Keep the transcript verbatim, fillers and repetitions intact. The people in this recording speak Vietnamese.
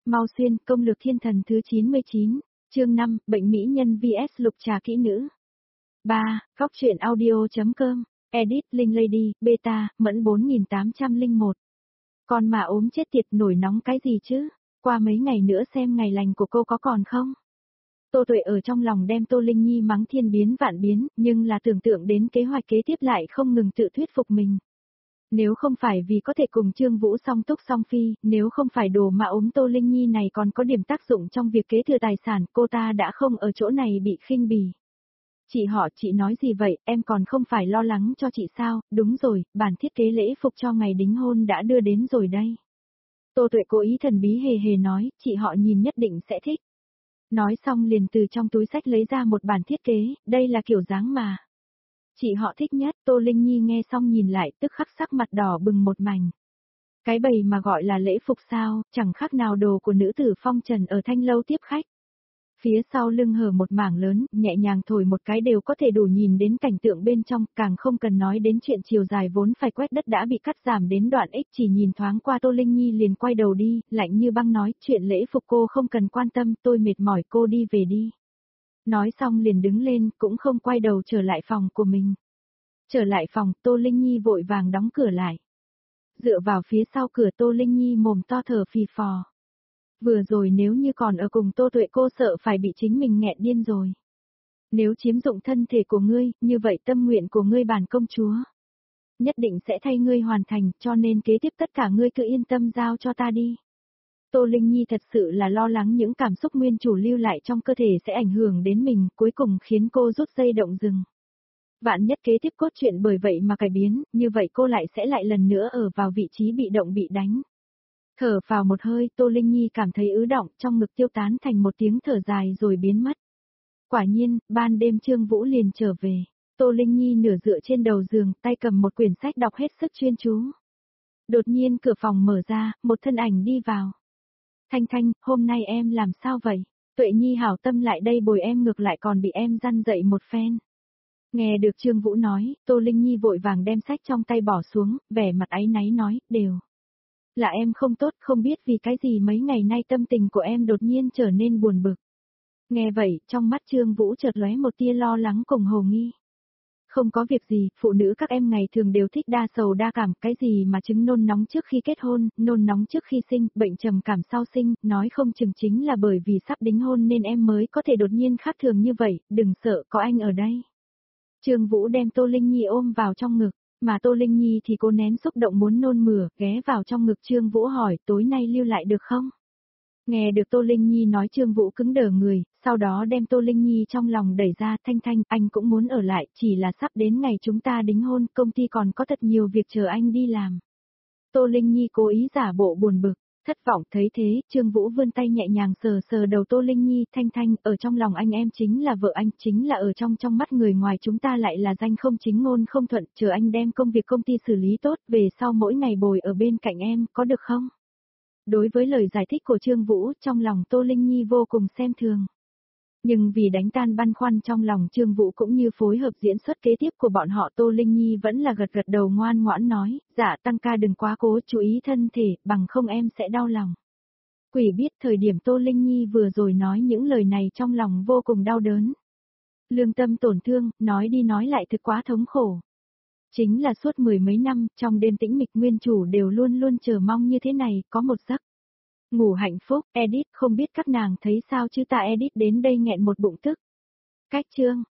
Mau xuyên, công lược thiên thần thứ chín mươi chín, chương năm, bệnh mỹ nhân vs lục trà kỹ nữ. ba. Góc truyện audio.com, edit, Linh Lady, beta, mẫn bốn nghìn tám trăm lẻ một. Con mà ốm chết tiệt nổi nóng cái gì chứ, qua mấy ngày nữa xem ngày lành của cô có còn không? Tô Tuệ ở trong lòng đem Tô Linh Nhi mắng thiên biến vạn biến, nhưng là tưởng tượng đến kế hoạch kế tiếp lại không ngừng tự thuyết phục mình. Nếu không phải vì có thể cùng Trương Vũ song túc song phi, nếu không phải đồ mà ốm Tô Linh Nhi này còn có điểm tác dụng trong việc kế thừa tài sản, cô ta đã không ở chỗ này bị khinh bỉ. Chị họ, chị nói gì vậy, em còn không phải lo lắng cho chị sao? Đúng rồi, bản thiết kế lễ phục cho ngày đính hôn đã đưa đến rồi đây. Tô Tuệ cố ý thần bí hề hề nói, chị họ nhìn nhất định sẽ thích. Nói xong liền từ trong túi sách lấy ra một bản thiết kế, đây là kiểu dáng mà chị họ thích nhất. Tô Linh Nhi nghe xong nhìn lại tức khắc sắc mặt đỏ bừng một mảnh. Cái bầy mà gọi là lễ phục sao, chẳng khác nào đồ của nữ tử phong trần ở thanh lâu tiếp khách. Phía sau lưng hở một mảng lớn, nhẹ nhàng thổi một cái đều có thể đủ nhìn đến cảnh tượng bên trong, càng không cần nói đến chuyện chiều dài vốn phải quét đất đã bị cắt giảm đến đoạn ích. Chỉ nhìn thoáng qua Tô Linh Nhi liền quay đầu đi, lạnh như băng nói, chuyện lễ phục cô không cần quan tâm, tôi mệt mỏi, cô đi về đi. Nói xong liền đứng lên, cũng không quay đầu trở lại phòng của mình. Trở lại phòng, Tô Linh Nhi vội vàng đóng cửa lại. Dựa vào phía sau cửa, Tô Linh Nhi mồm to thở phì phò. Vừa rồi nếu như còn ở cùng Tô Tuệ cô sợ phải bị chính mình nghẹn điên rồi. Nếu chiếm dụng thân thể của ngươi, như vậy tâm nguyện của ngươi bản công chúa nhất định sẽ thay ngươi hoàn thành, cho nên kế tiếp tất cả ngươi cứ yên tâm giao cho ta đi. Tô Linh Nhi thật sự là lo lắng những cảm xúc nguyên chủ lưu lại trong cơ thể sẽ ảnh hưởng đến mình, cuối cùng khiến cô rút dây động rừng. Vạn nhất kế tiếp cốt truyện bởi vậy mà cải biến, như vậy cô lại sẽ lại lần nữa ở vào vị trí bị động bị đánh. Thở vào một hơi, Tô Linh Nhi cảm thấy ứ động, trong ngực tiêu tán thành một tiếng thở dài rồi biến mất. Quả nhiên, ban đêm Trương Vũ liền trở về. Tô Linh Nhi nửa dựa trên đầu giường, tay cầm một quyển sách đọc hết sức chuyên chú. Đột nhiên cửa phòng mở ra, một thân ảnh đi vào. Thanh Thanh, hôm nay em làm sao vậy? Tuệ Nhi hảo tâm lại đây bồi em ngược lại còn bị em răn dậy một phen. Nghe được Trương Vũ nói, Tô Linh Nhi vội vàng đem sách trong tay bỏ xuống, vẻ mặt áy náy nói, đều là em không tốt, không biết vì cái gì mấy ngày nay tâm tình của em đột nhiên trở nên buồn bực. Nghe vậy, trong mắt Trương Vũ chợt lóe một tia lo lắng cùng hồ nghi. Không có việc gì, phụ nữ các em ngày thường đều thích đa sầu đa cảm, cái gì mà chứng nôn nóng trước khi kết hôn, nôn nóng trước khi sinh, bệnh trầm cảm sau sinh, nói không chừng chính là bởi vì sắp đính hôn nên em mới có thể đột nhiên khác thường như vậy, đừng sợ, có anh ở đây. Trương Vũ đem Tô Linh Nhi ôm vào trong ngực, mà Tô Linh Nhi thì cô nén xúc động muốn nôn mửa, ghé vào trong ngực Trương Vũ hỏi, tối nay lưu lại được không? Nghe được Tô Linh Nhi nói, Trương Vũ cứng đờ người, sau đó đem Tô Linh Nhi trong lòng đẩy ra, Thanh Thanh, anh cũng muốn ở lại, chỉ là sắp đến ngày chúng ta đính hôn, công ty còn có thật nhiều việc chờ anh đi làm. Tô Linh Nhi cố ý giả bộ buồn bực, thất vọng, thấy thế, Trương Vũ vươn tay nhẹ nhàng sờ sờ đầu Tô Linh Nhi, Thanh Thanh, ở trong lòng anh em chính là vợ anh, chính là ở trong trong mắt người ngoài chúng ta lại là danh không chính ngôn không thuận, chờ anh đem công việc công ty xử lý tốt, về sau mỗi ngày bồi ở bên cạnh em, có được không? Đối với lời giải thích của Trương Vũ, trong lòng Tô Linh Nhi vô cùng xem thường. Nhưng vì đánh tan băn khoăn trong lòng Trương Vũ cũng như phối hợp diễn xuất kế tiếp của bọn họ, Tô Linh Nhi vẫn là gật gật đầu ngoan ngoãn nói, dạ tăng ca đừng quá cố, chú ý thân thể, bằng không em sẽ đau lòng. Quỷ biết thời điểm Tô Linh Nhi vừa rồi nói những lời này trong lòng vô cùng đau đớn. Lương tâm tổn thương, nói đi nói lại thực quá thống khổ. Chính là suốt mười mấy năm, trong đêm tĩnh mịch nguyên chủ đều luôn luôn chờ mong như thế này, có một giấc ngủ hạnh phúc. Edit, không biết các nàng thấy sao chứ ta edit đến đây nghẹn một bụng tức. Cách chương.